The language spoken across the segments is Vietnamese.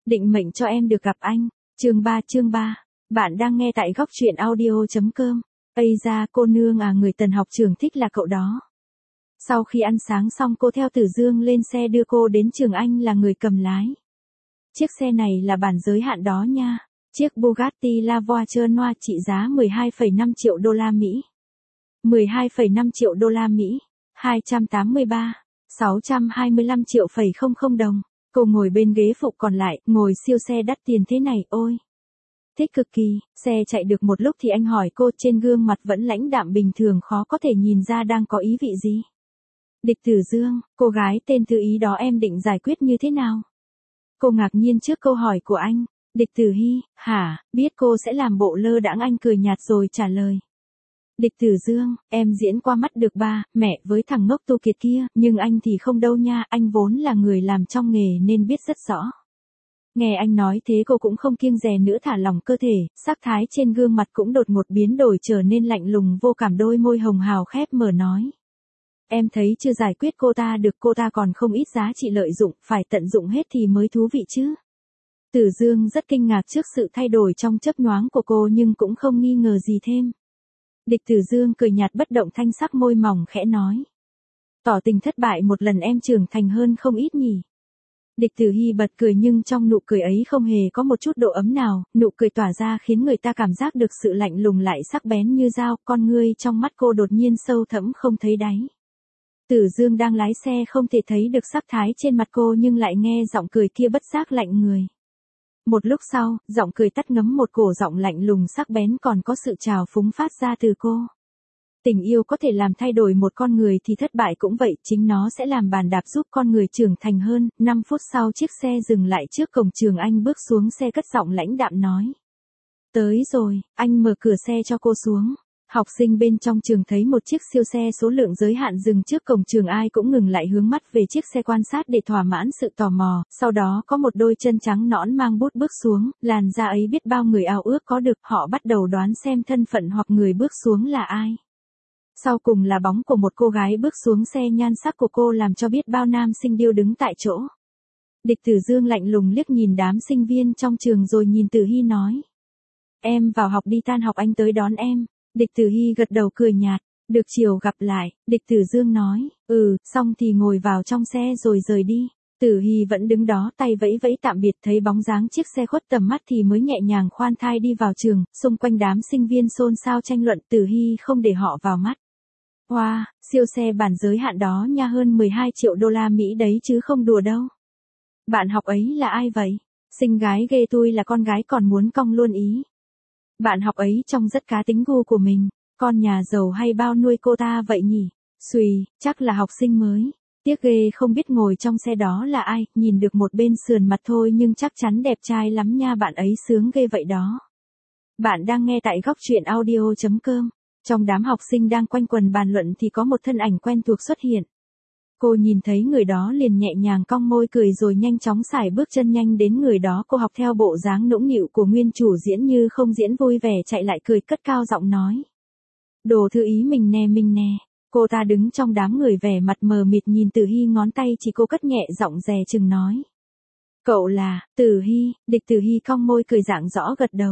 Định mệnh cho em được gặp anh. Chương 3. Bạn đang nghe tại góc truyện audio.com. Ây da cô nương à, người Tần học trường thích là cậu đó. Sau khi ăn sáng xong cô theo Tử Dương lên xe đưa cô đến trường, anh là người cầm lái. Chiếc xe này là bản giới hạn đó nha. Chiếc Bugatti La Voiture trị giá 12,5 triệu đô la Mỹ. 12,5 triệu đô la Mỹ. 625 triệu đồng. Cô ngồi bên ghế phụ, còn lại, ngồi siêu xe đắt tiền thế này, ôi. Thích cực kỳ. Xe chạy được một lúc thì anh hỏi cô, trên gương mặt vẫn lãnh đạm bình thường, khó có thể nhìn ra đang có ý vị gì. Địch Tử Dương, cô gái tên Thư Ý đó em định giải quyết như thế nào? Cô ngạc nhiên trước câu hỏi của anh. Địch Tử Hy, hả, biết cô sẽ làm bộ lơ đãng, anh cười nhạt rồi trả lời. Địch Tử Dương, em diễn qua mắt được ba, mẹ với thằng ngốc Tu Kiệt kia, nhưng anh thì không đâu nha, anh vốn là người làm trong nghề nên biết rất rõ. Nghe anh nói thế cô cũng không kiêng dè nữa, thả lỏng cơ thể, sắc thái trên gương mặt cũng đột ngột biến đổi trở nên lạnh lùng vô cảm, đôi môi hồng hào khép mở nói. Em thấy chưa giải quyết cô ta được, cô ta còn không ít giá trị lợi dụng, phải tận dụng hết thì mới thú vị chứ. Tử Dương rất kinh ngạc trước sự thay đổi trong chớp nhoáng của cô nhưng cũng không nghi ngờ gì thêm. Địch Tử Dương cười nhạt bất động, thanh sắc môi mỏng khẽ nói. Tỏ tình thất bại một lần em trưởng thành hơn không ít nhỉ. Địch Tử Hy bật cười nhưng trong nụ cười ấy không hề có một chút độ ấm nào, nụ cười tỏa ra khiến người ta cảm giác được sự lạnh lùng lại sắc bén như dao, con ngươi trong mắt cô đột nhiên sâu thẳm không thấy đáy. Tử Dương đang lái xe không thể thấy được sắc thái trên mặt cô nhưng lại nghe giọng cười kia bất giác lạnh người. Một lúc sau, giọng cười tắt ngấm một cổ giọng lạnh lùng sắc bén, còn có sự trào phúng phát ra từ cô. Tình yêu có thể làm thay đổi một con người thì thất bại cũng vậy, chính nó sẽ làm bàn đạp giúp con người trưởng thành hơn. 5 phút sau chiếc xe dừng lại trước cổng trường, anh bước xuống xe cất giọng lãnh đạm nói. Tới rồi, anh mở cửa xe cho cô xuống. Học sinh bên trong trường thấy một chiếc siêu xe số lượng giới hạn dừng trước cổng trường, ai cũng ngừng lại hướng mắt về chiếc xe quan sát để thỏa mãn sự tò mò, sau đó có một đôi chân trắng nõn mang bút bước xuống, làn da ấy biết bao người ao ước có được, họ bắt đầu đoán xem thân phận hoặc người bước xuống là ai. Sau cùng là bóng của một cô gái bước xuống xe, nhan sắc của cô làm cho biết bao nam sinh điêu đứng tại chỗ. Địch Tử Dương lạnh lùng liếc nhìn đám sinh viên trong trường rồi nhìn Tử Hy nói. Em vào học đi, tan học anh tới đón em. Địch Tử Hy gật đầu cười nhạt. Được, chiều gặp lại, Địch Tử Dương nói. Xong thì ngồi vào trong xe rồi rời đi. Tử Hy vẫn đứng đó tay vẫy vẫy tạm biệt, thấy bóng dáng chiếc xe khuất tầm mắt thì mới nhẹ nhàng khoan thai đi vào trường, xung quanh đám sinh viên xôn xao tranh luận, Tử Hy không để họ vào mắt. Wow, siêu xe bản giới hạn đó nha, hơn 12 triệu đô la Mỹ đấy chứ không đùa đâu. Bạn học ấy là ai vậy? Xinh gái ghê, tôi là con gái còn muốn cong luôn ý. Bạn học ấy trông rất cá tính gu của mình, con nhà giàu hay bao nuôi cô ta vậy nhỉ? Xùi, chắc là học sinh mới. Tiếc ghê không biết ngồi trong xe đó là ai, nhìn được một bên sườn mặt thôi nhưng chắc chắn đẹp trai lắm nha, bạn ấy sướng ghê vậy đó. Bạn đang nghe tại góc truyện audio.com. Trong đám học sinh đang quanh quần bàn luận thì có một thân ảnh quen thuộc xuất hiện. Cô nhìn thấy người đó liền nhẹ nhàng cong môi cười rồi nhanh chóng sải bước chân nhanh đến người đó, cô học theo bộ dáng nũng nịu của nguyên chủ diễn như không diễn, vui vẻ chạy lại cười cất cao giọng nói. Đồ Thư Ý mình nè. Cô ta đứng trong đám người vẻ mặt mờ mịt nhìn Tử Hy, ngón tay chỉ cô cất nhẹ giọng dè chừng nói. Cậu là, Tử Hy. Địch Tử Hy cong môi cười dạng rõ gật đầu.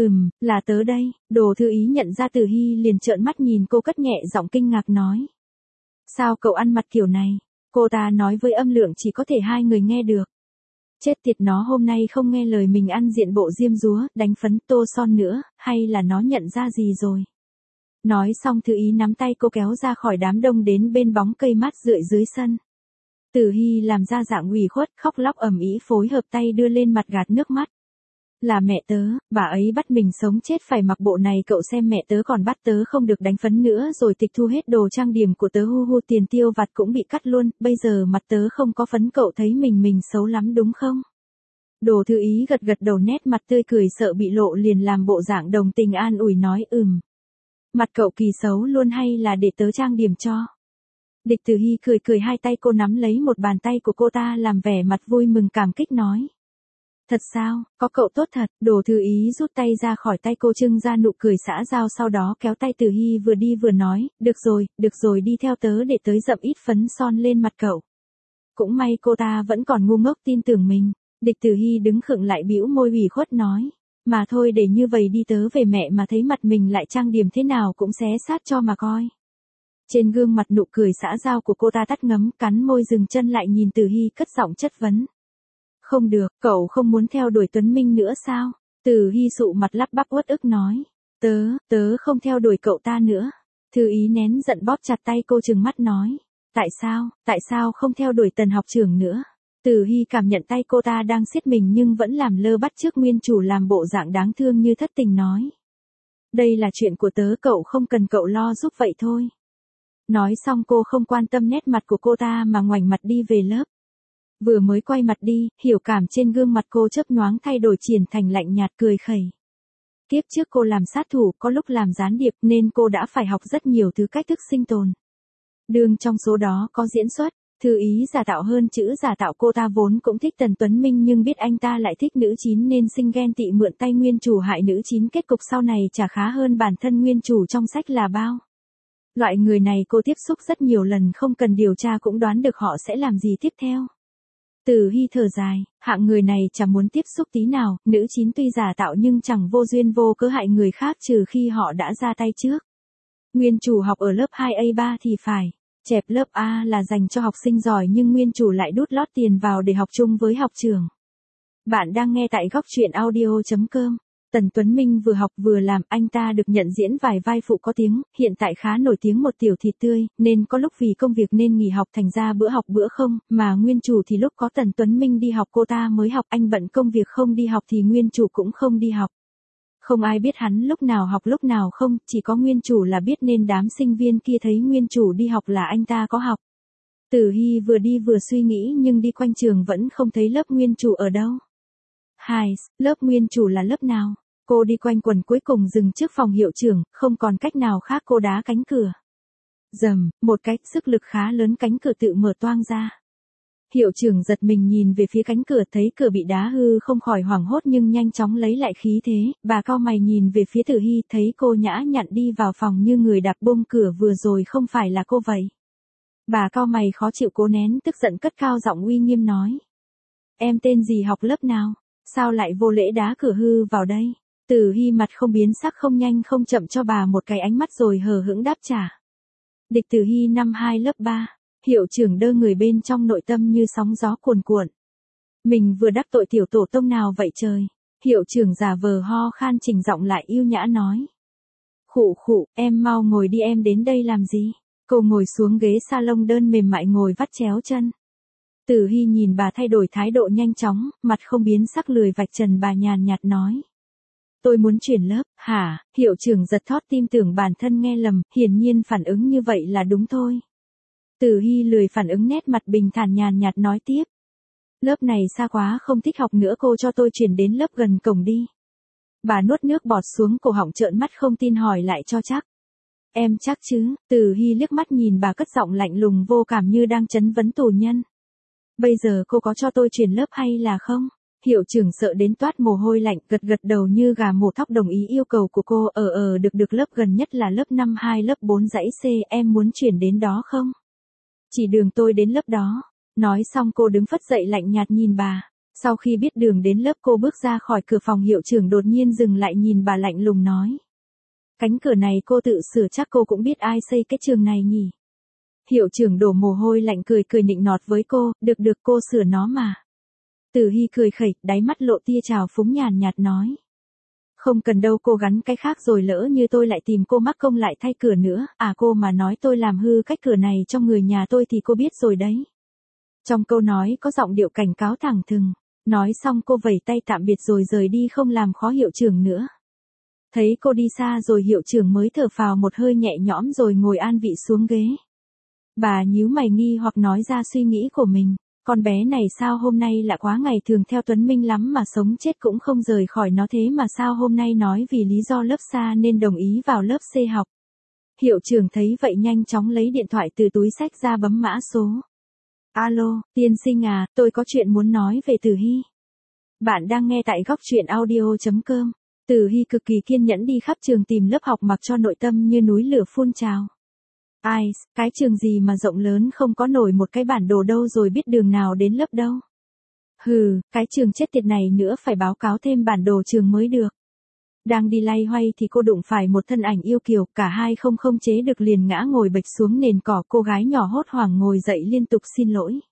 Là tớ đây. Đồ Thư Ý nhận ra Tử Hy liền trợn mắt nhìn cô, cất nhẹ giọng kinh ngạc nói. Sao cậu ăn mặc kiểu này? Cô ta nói với âm lượng chỉ có thể hai người nghe được. Chết tiệt, nó hôm nay không nghe lời mình ăn diện bộ diêm dúa, đánh phấn, tô son nữa, hay là nó nhận ra gì rồi? Nói xong Thư Ý nắm tay cô kéo ra khỏi đám đông đến bên bóng cây mát rượi dưới sân. Tử Hy làm ra dạng ủy khuất, khóc lóc ầm ĩ, phối hợp tay đưa lên mặt gạt nước mắt. Là mẹ tớ, bà ấy bắt mình sống chết phải mặc bộ này, cậu xem, mẹ tớ còn bắt tớ không được đánh phấn nữa rồi tịch thu hết đồ trang điểm của tớ, tiền tiêu vặt cũng bị cắt luôn, bây giờ mặt tớ không có phấn, cậu thấy mình xấu lắm đúng không? Đồ Thư Ý gật đầu, nét mặt tươi cười, sợ bị lộ liền làm bộ dạng đồng tình an ủi nói. Mặt cậu kỳ xấu luôn, hay là để tớ trang điểm cho? Địch Tử Hy cười, hai tay cô nắm lấy một bàn tay của cô ta làm vẻ mặt vui mừng cảm kích nói. Thật sao, có cậu tốt thật. Đồ Thư Ý rút tay ra khỏi tay cô, trưng ra nụ cười xã giao, sau đó kéo tay Tử Hy vừa đi vừa nói, được rồi đi theo tớ để tớ dậm ít phấn son lên mặt cậu. Cũng may cô ta vẫn còn ngu ngốc tin tưởng mình. Địch Tử Hy đứng khựng lại bĩu môi ủy khuất nói. Mà thôi để như vậy đi tớ về mẹ mà thấy mặt mình lại trang điểm thế nào cũng xé xác cho mà coi. Trên gương mặt nụ cười xã giao của cô ta tắt ngấm, cắn môi dừng chân lại nhìn Tử Hy cất giọng chất vấn. Không được, cậu không muốn theo đuổi Tuấn Minh nữa sao? Tử Hy sụ mặt lắp bắp uất ức nói. Tớ không theo đuổi cậu ta nữa. Thư Ý nén giận bóp chặt tay cô trừng mắt nói. Tại sao không theo đuổi Tần học trưởng nữa? Tử Hy cảm nhận tay cô ta đang siết mình nhưng vẫn làm lơ bắt chước nguyên chủ làm bộ dạng đáng thương như thất tình nói. Đây là chuyện của tớ, cậu không cần cậu lo giúp vậy thôi. Nói xong cô không quan tâm nét mặt của cô ta mà ngoảnh mặt đi về lớp. Vừa mới quay mặt đi, hiểu cảm trên gương mặt cô chớp nhoáng thay đổi chuyển thành lạnh nhạt cười khẩy. Kiếp trước cô làm sát thủ, có lúc làm gián điệp nên cô đã phải học rất nhiều thứ cách thức sinh tồn. Đương trong số đó có diễn xuất, Thư Ý giả tạo hơn chữ giả tạo. Cô ta vốn cũng thích Tần Tuấn Minh nhưng biết anh ta lại thích nữ chín nên sinh ghen tị mượn tay nguyên chủ hại nữ chín, kết cục sau này chả khá hơn bản thân nguyên chủ trong sách là bao. Loại người này cô tiếp xúc rất nhiều lần, không cần điều tra cũng đoán được họ sẽ làm gì tiếp theo. Tử Hy thở dài, hạng người này chẳng muốn tiếp xúc tí nào, nữ chín tuy giả tạo nhưng chẳng vô duyên vô cớ hại người khác trừ khi họ đã ra tay trước. Nguyên chủ học ở lớp 2A3 thì phải. Chẹp lớp A là dành cho học sinh giỏi nhưng nguyên chủ lại đút lót tiền vào để học chung với học trưởng. Bạn đang nghe tại góc truyện audio.com. Tần Tuấn Minh vừa học vừa làm, anh ta được nhận diễn vài vai phụ có tiếng, hiện tại khá nổi tiếng một tiểu thịt tươi, nên có lúc vì công việc nên nghỉ học thành ra bữa học bữa không, mà nguyên chủ thì lúc có Tần Tuấn Minh đi học cô ta mới học, anh bận công việc không đi học thì nguyên chủ cũng không đi học. Không ai biết hắn lúc nào học lúc nào không, chỉ có nguyên chủ là biết nên đám sinh viên kia thấy nguyên chủ đi học là anh ta có học. Tử Hy vừa đi vừa suy nghĩ nhưng đi quanh trường vẫn không thấy lớp nguyên chủ ở đâu. Lớp nguyên chủ là lớp nào? Cô đi quanh quần cuối cùng dừng trước phòng hiệu trưởng, không còn cách nào khác cô đá cánh cửa. Rầm, một cái, sức lực khá lớn cánh cửa tự mở toang ra. Hiệu trưởng giật mình nhìn về phía cánh cửa thấy cửa bị đá hư không khỏi hoảng hốt nhưng nhanh chóng lấy lại khí thế, bà cau mày nhìn về phía Tử Hy thấy cô nhã nhặn đi vào phòng như người đạp bung cửa vừa rồi không phải là cô vậy. Bà cau mày khó chịu cố nén tức giận cất cao giọng uy nghiêm nói. Em tên gì học lớp nào? Sao lại vô lễ đá cửa hư vào đây? Tử Hy mặt không biến sắc không nhanh không chậm cho bà một cái ánh mắt rồi hờ hững đáp trả. Địch Tử Hy năm 2 lớp 3. Hiệu trưởng đơ người bên trong nội tâm như sóng gió cuồn cuộn. Mình vừa đắc tội tiểu tổ tông nào vậy trời? Hiệu trưởng giả vờ ho khan chỉnh giọng lại yêu nhã nói. Khụ, em mau ngồi đi, em đến đây làm gì? Cô ngồi xuống ghế salon đơn mềm mại ngồi vắt chéo chân. Tử Hy nhìn bà thay đổi thái độ nhanh chóng, mặt không biến sắc lười vạch trần bà nhàn nhạt nói. Tôi muốn chuyển lớp, hả? Hiệu trưởng giật thót tim tưởng bản thân nghe lầm, hiển nhiên phản ứng như vậy là đúng thôi. Tử Hy lười phản ứng nét mặt bình thản nhàn nhạt nói tiếp. Lớp này xa quá không thích học nữa, cô cho tôi chuyển đến lớp gần cổng đi. Bà nuốt nước bọt xuống cổ họng trợn mắt không tin hỏi lại cho chắc. Em chắc chứ? Tử Hy liếc mắt nhìn bà cất giọng lạnh lùng vô cảm như đang chất vấn tù nhân. Bây giờ cô có cho tôi chuyển lớp hay là không? Hiệu trưởng sợ đến toát mồ hôi lạnh gật gật đầu như gà mổ thóc đồng ý yêu cầu của cô. Được lớp gần nhất là lớp 5 2 lớp 4 dãy C, em muốn chuyển đến đó không? Chỉ đường tôi đến lớp đó. Nói xong cô đứng phất dậy lạnh nhạt nhìn bà. Sau khi biết đường đến lớp cô bước ra khỏi cửa phòng, hiệu trưởng đột nhiên dừng lại nhìn bà lạnh lùng nói. Cánh cửa này cô tự sửa, chắc cô cũng biết ai xây cái trường này nhỉ? Hiệu trưởng đổ mồ hôi lạnh cười nịnh nọt với cô, được cô sửa nó mà. Tử Hy cười khẩy, đáy mắt lộ tia trào phúng nhàn nhạt nói. Không cần đâu, cô gắn cái khác rồi lỡ như tôi lại tìm cô mắc công lại thay cửa nữa, cô mà nói tôi làm hư cách cửa này cho người nhà tôi thì cô biết rồi đấy. Trong câu nói có giọng điệu cảnh cáo thẳng thừng, nói xong cô vẩy tay tạm biệt rồi rời đi không làm khó hiệu trưởng nữa. Thấy cô đi xa rồi hiệu trưởng mới thở phào một hơi nhẹ nhõm rồi ngồi an vị xuống ghế. Bà nhíu mày nghi hoặc nói ra suy nghĩ của mình. Con bé này sao hôm nay lạ quá, ngày thường theo Tuấn Minh lắm mà sống chết cũng không rời khỏi nó, thế mà sao hôm nay nói vì lý do lớp xa nên đồng ý vào lớp C học. Hiệu trưởng thấy vậy nhanh chóng lấy điện thoại từ túi xách ra bấm mã số. Alo, tiên sinh à, tôi có chuyện muốn nói về Tử Hy. Bạn đang nghe tại góc truyện audio.com. Tử Hy cực kỳ kiên nhẫn đi khắp trường tìm lớp học mặc cho nội tâm như núi lửa phun trào. Cái trường gì mà rộng lớn không có nổi một cái bản đồ đâu rồi biết đường nào đến lớp đâu. Hừ, cái trường chết tiệt này nữa phải báo cáo thêm bản đồ trường mới được. Đang đi lay hoay thì cô đụng phải một thân ảnh yêu kiều, cả hai không chế được liền ngã ngồi bệt xuống nền cỏ, cô gái nhỏ hốt hoảng ngồi dậy liên tục xin lỗi.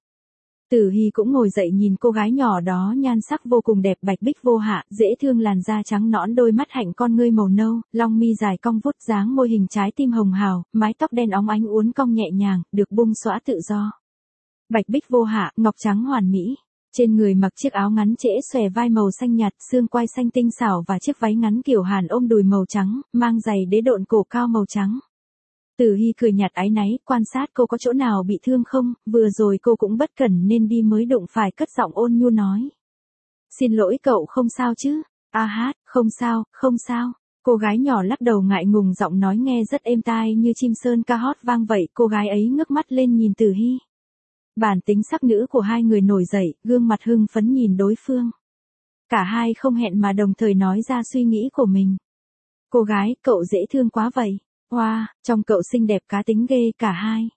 Tử Hy cũng ngồi dậy nhìn cô gái nhỏ đó, nhan sắc vô cùng đẹp, bạch bích vô hạ, dễ thương, làn da trắng nõn, đôi mắt hạnh, con ngươi màu nâu, lông mi dài cong vút, dáng môi hình trái tim hồng hào, mái tóc đen óng ánh uốn cong nhẹ nhàng, được bung xõa tự do. Bạch bích vô hạ, ngọc trắng hoàn mỹ. Trên người mặc chiếc áo ngắn trễ xòe vai màu xanh nhạt, xương quai xanh tinh xảo và chiếc váy ngắn kiểu Hàn ôm đùi màu trắng, mang giày đế độn cổ cao màu trắng. Tử Hy cười nhạt áy náy, quan sát cô có chỗ nào bị thương không, vừa rồi cô cũng bất cẩn nên đi mới đụng phải, cất giọng ôn nhu nói. Xin lỗi cậu, không sao chứ? A hát, không sao, không sao. Cô gái nhỏ lắc đầu ngại ngùng, giọng nói nghe rất êm tai như chim sơn ca hót vang vậy. Cô gái ấy ngước mắt lên nhìn Tử Hy. Bản tính sắc nữ của hai người nổi dậy, gương mặt hưng phấn nhìn đối phương. Cả hai không hẹn mà đồng thời nói ra suy nghĩ của mình. Cô gái, cậu dễ thương quá vậy. Wow, trong cậu xinh đẹp cá tính ghê, cả hai.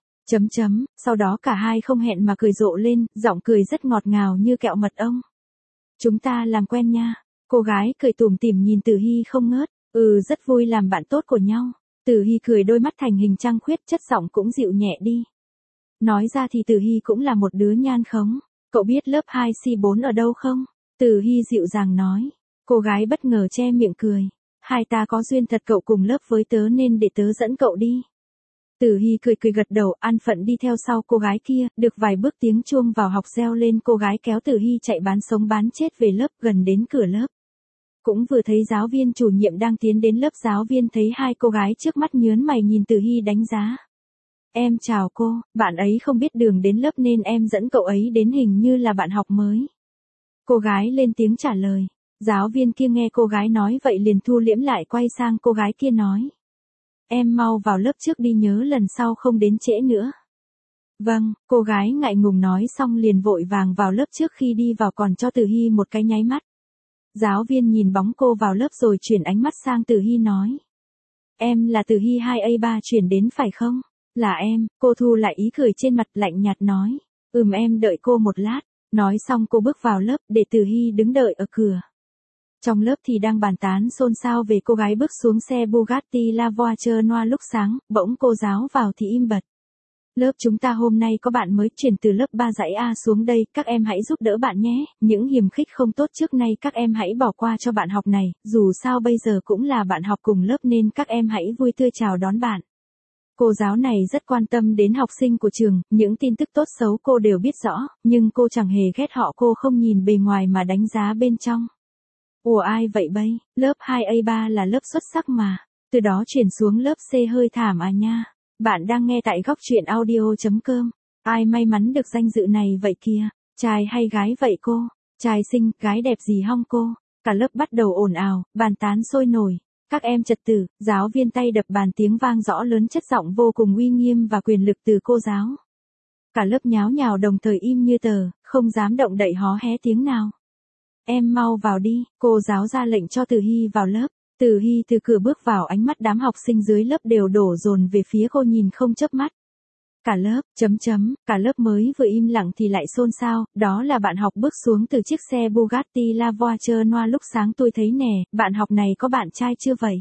Sau đó cả hai không hẹn mà cười rộ lên, giọng cười rất ngọt ngào như kẹo mật ong. Chúng ta làm quen nha. Cô gái cười tủm tỉm nhìn Tử Hy không ngớt. Rất vui làm bạn tốt của nhau. Tử Hy cười, đôi mắt thành hình trăng khuyết, chất giọng cũng dịu nhẹ đi. Nói ra thì Tử Hy cũng là một đứa nhan khống. Cậu biết lớp 2C4 ở đâu không? Tử Hy dịu dàng nói. Cô gái bất ngờ che miệng cười. Hai ta có duyên thật, cậu cùng lớp với tớ nên để tớ dẫn cậu đi. Tử Hy cười gật đầu, an phận đi theo sau cô gái kia, được vài bước tiếng chuông vào học reo lên, cô gái kéo Tử Hy chạy bán sống bán chết về lớp. Gần đến cửa lớp, cũng vừa thấy giáo viên chủ nhiệm đang tiến đến lớp. Giáo viên thấy hai cô gái trước mắt nhớn mày nhìn Tử Hy đánh giá. Em chào cô, bạn ấy không biết đường đến lớp nên em dẫn cậu ấy đến, hình như là bạn học mới. Cô gái lên tiếng trả lời. Giáo viên kia nghe cô gái nói vậy liền thu liễm lại, quay sang cô gái kia nói. Em mau vào lớp trước đi, nhớ lần sau không đến trễ nữa. Vâng, cô gái ngại ngùng nói xong liền vội vàng vào lớp, trước khi đi vào còn cho Tử Hy một cái nháy mắt. Giáo viên nhìn bóng cô vào lớp rồi chuyển ánh mắt sang Tử Hy nói. Em là Tử Hy 2A3 chuyển đến phải không? Là em, cô thu lại ý cười trên mặt, lạnh nhạt nói. Em đợi cô một lát. Nói xong cô bước vào lớp, để Tử Hy đứng đợi ở cửa. Trong lớp thì đang bàn tán xôn xao về cô gái bước xuống xe Bugatti La Voiture Noir lúc sáng, bỗng cô giáo vào thì im bặt. Lớp chúng ta hôm nay có bạn mới chuyển từ lớp 3 dãy A xuống đây, các em hãy giúp đỡ bạn nhé, những hiềm khích không tốt trước nay các em hãy bỏ qua cho bạn học này, dù sao bây giờ cũng là bạn học cùng lớp nên các em hãy vui tươi chào đón bạn. Cô giáo này rất quan tâm đến học sinh của trường, những tin tức tốt xấu cô đều biết rõ, nhưng cô chẳng hề ghét họ, cô không nhìn bề ngoài mà đánh giá bên trong. Ủa ai vậy bây, lớp 2A3 là lớp xuất sắc mà, từ đó chuyển xuống lớp C hơi thảm à nha. Bạn đang nghe tại góc truyện audio.com. Ai may mắn được danh dự này vậy kìa, trai hay gái vậy cô? Trai xinh, gái đẹp gì hong cô? Cả lớp bắt đầu ồn ào, bàn tán sôi nổi. Các em trật tự, giáo viên tay đập bàn, tiếng vang rõ lớn, chất giọng vô cùng uy nghiêm và quyền lực từ cô giáo. Cả lớp nháo nhào đồng thời im như tờ, không dám động đậy hó hé tiếng nào. Em mau vào đi, cô giáo ra lệnh cho Tử Hy vào lớp. Tử Hy từ cửa bước vào, ánh mắt đám học sinh dưới lớp đều đổ dồn về phía cô nhìn không chớp mắt. Cả lớp, cả lớp mới vừa im lặng thì lại xôn xao, đó là bạn học bước xuống từ chiếc xe Bugatti La Voiture Noir lúc sáng tôi thấy nè, bạn học này có bạn trai chưa vậy?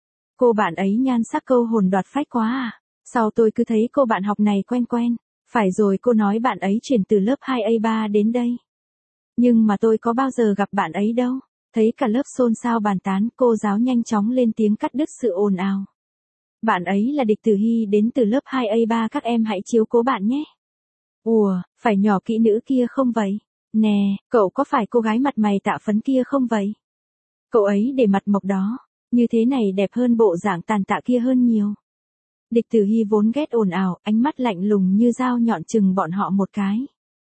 Cô bạn ấy nhan sắc câu hồn đoạt phách quá à? Sao tôi cứ thấy cô bạn học này quen quen? Phải rồi, cô nói bạn ấy chuyển từ lớp 2A3 đến đây. Nhưng mà tôi có bao giờ gặp bạn ấy đâu. Thấy cả lớp xôn xao bàn tán, cô giáo nhanh chóng lên tiếng cắt đứt sự ồn ào. Bạn ấy là địch Tử Hy đến từ lớp 2A3, các em hãy chiếu cố bạn nhé. Ủa, phải nhỏ kỹ nữ kia không vậy? Nè, cậu có phải cô gái mặt mày tạ phấn kia không vậy? Cậu ấy để mặt mộc đó, như thế này đẹp hơn bộ dạng tàn tạ kia hơn nhiều. Địch Tử Hy vốn ghét ồn ào, ánh mắt lạnh lùng như dao nhọn chừng bọn họ một cái.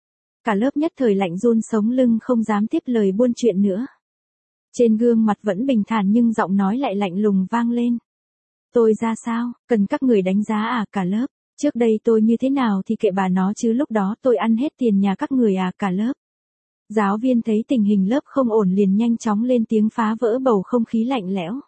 Cả lớp nhất thời lạnh run sống lưng, không dám tiếp lời buôn chuyện nữa. Trên gương mặt vẫn bình thản nhưng giọng nói lại lạnh lùng vang lên. Tôi ra sao, cần các người đánh giá à? Cả lớp, trước đây tôi như thế nào thì kệ bà nó chứ, lúc đó tôi ăn hết tiền nhà các người à? Cả lớp. Giáo viên thấy tình hình lớp không ổn liền nhanh chóng lên tiếng phá vỡ bầu không khí lạnh lẽo.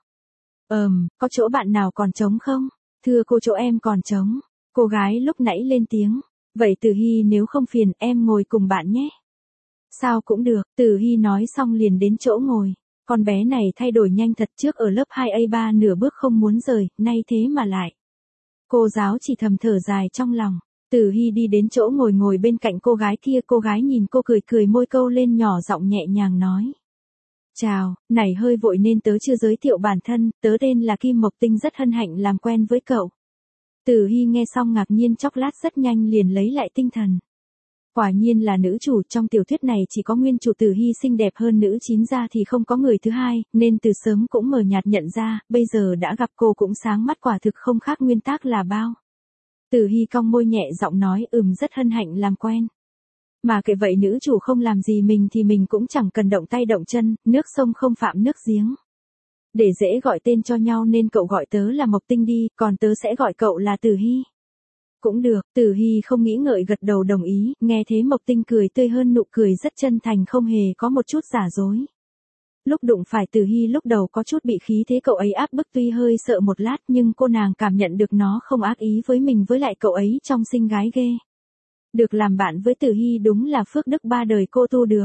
Có chỗ bạn nào còn trống không? Thưa cô, chỗ em còn trống. Cô gái lúc nãy lên tiếng. Vậy Tử Hy nếu không phiền em ngồi cùng bạn nhé. Sao cũng được, Tử Hy nói xong liền đến chỗ ngồi. Con bé này thay đổi nhanh thật, trước ở lớp 2A3 nửa bước không muốn rời, nay thế mà lại. Cô giáo chỉ thầm thở dài trong lòng. Tử Hy đi đến chỗ ngồi bên cạnh cô gái kia, cô gái nhìn cô cười cười môi câu lên nhỏ giọng nhẹ nhàng nói. Chào, này hơi vội nên tớ chưa giới thiệu bản thân, tớ tên là Kim Mộc Tinh, rất hân hạnh làm quen với cậu. Tử Hy nghe xong ngạc nhiên chốc lát, rất nhanh liền lấy lại tinh thần. Quả nhiên là nữ chủ, trong tiểu thuyết này chỉ có nguyên chủ Tử Hy xinh đẹp hơn nữ chính ra thì không có người thứ hai, nên từ sớm cũng mờ nhạt nhận ra, bây giờ đã gặp cô cũng sáng mắt, quả thực không khác nguyên tác là bao. Tử Hy cong môi nhẹ giọng nói, rất hân hạnh làm quen. Mà kệ vậy, nữ chủ không làm gì mình thì mình cũng chẳng cần động tay động chân, nước sông không phạm nước giếng. Để dễ gọi tên cho nhau nên cậu gọi tớ là Mộc Tinh đi, còn tớ sẽ gọi cậu là Tử Hy. Cũng được, Tử Hy không nghĩ ngợi gật đầu đồng ý, nghe thế Mộc Tinh cười tươi hơn, nụ cười rất chân thành, không hề có một chút giả dối. Lúc đụng phải Tử Hy lúc đầu có chút bị khí thế cậu ấy áp bức, tuy hơi sợ một lát nhưng cô nàng cảm nhận được nó không ác ý với mình, với lại cậu ấy trong xinh gái ghê. Được làm bạn với Tử Hy đúng là phước đức ba đời cô tu được.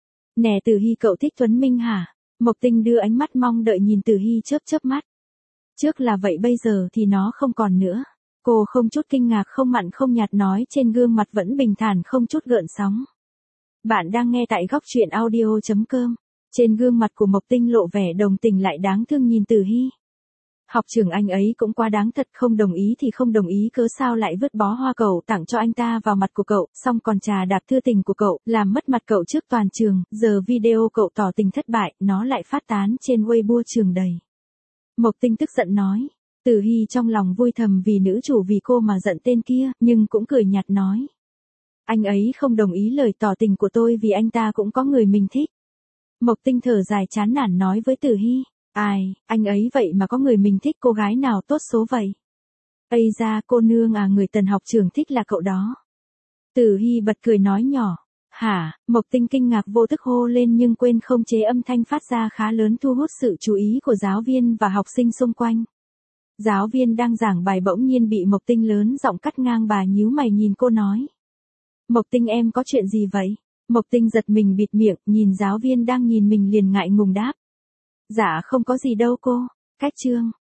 Nè Tử Hy, cậu thích Tuấn Minh hả? Mộc Tinh đưa ánh mắt mong đợi nhìn Tử Hy chớp chớp mắt. Trước là vậy, bây giờ thì nó không còn nữa. Cô không chút kinh ngạc, không mặn không nhạt nói, trên gương mặt vẫn bình thản không chút gợn sóng. Bạn đang nghe tại góc truyện audio.com. Trên gương mặt của Mộc Tinh lộ vẻ đồng tình lại đáng thương nhìn Tử Hy. Học trưởng anh ấy cũng quá đáng thật, không đồng ý thì không đồng ý, cớ sao lại vứt bó hoa cậu tặng cho anh ta vào mặt của cậu, xong còn trà đạp thư tình của cậu, làm mất mặt cậu trước toàn trường, giờ video cậu tỏ tình thất bại, nó lại phát tán trên Weibo trường đầy. Mộc Tinh tức giận nói. Tử Hy trong lòng vui thầm vì nữ chủ vì cô mà giận tên kia, nhưng cũng cười nhạt nói. Anh ấy không đồng ý lời tỏ tình của tôi vì anh ta cũng có người mình thích. Mộc Tinh thở dài chán nản nói với Tử Hy. Ai, anh ấy vậy mà có người mình thích, cô gái nào tốt số vậy? Ây da, cô nương à, người Tần học trưởng thích là cậu đó. Tử Hy bật cười nói nhỏ. Hả? Mộc Tinh kinh ngạc vô thức hô lên nhưng quên không chế âm thanh phát ra khá lớn, thu hút sự chú ý của giáo viên và học sinh xung quanh. Giáo viên đang giảng bài bỗng nhiên bị Mộc Tinh lớn giọng cắt ngang, bà nhíu mày nhìn cô nói. Mộc Tinh, em có chuyện gì vậy? Mộc Tinh giật mình bịt miệng, nhìn giáo viên đang nhìn mình liền ngại ngùng đáp. Dạ không có gì đâu cô. Cách chương.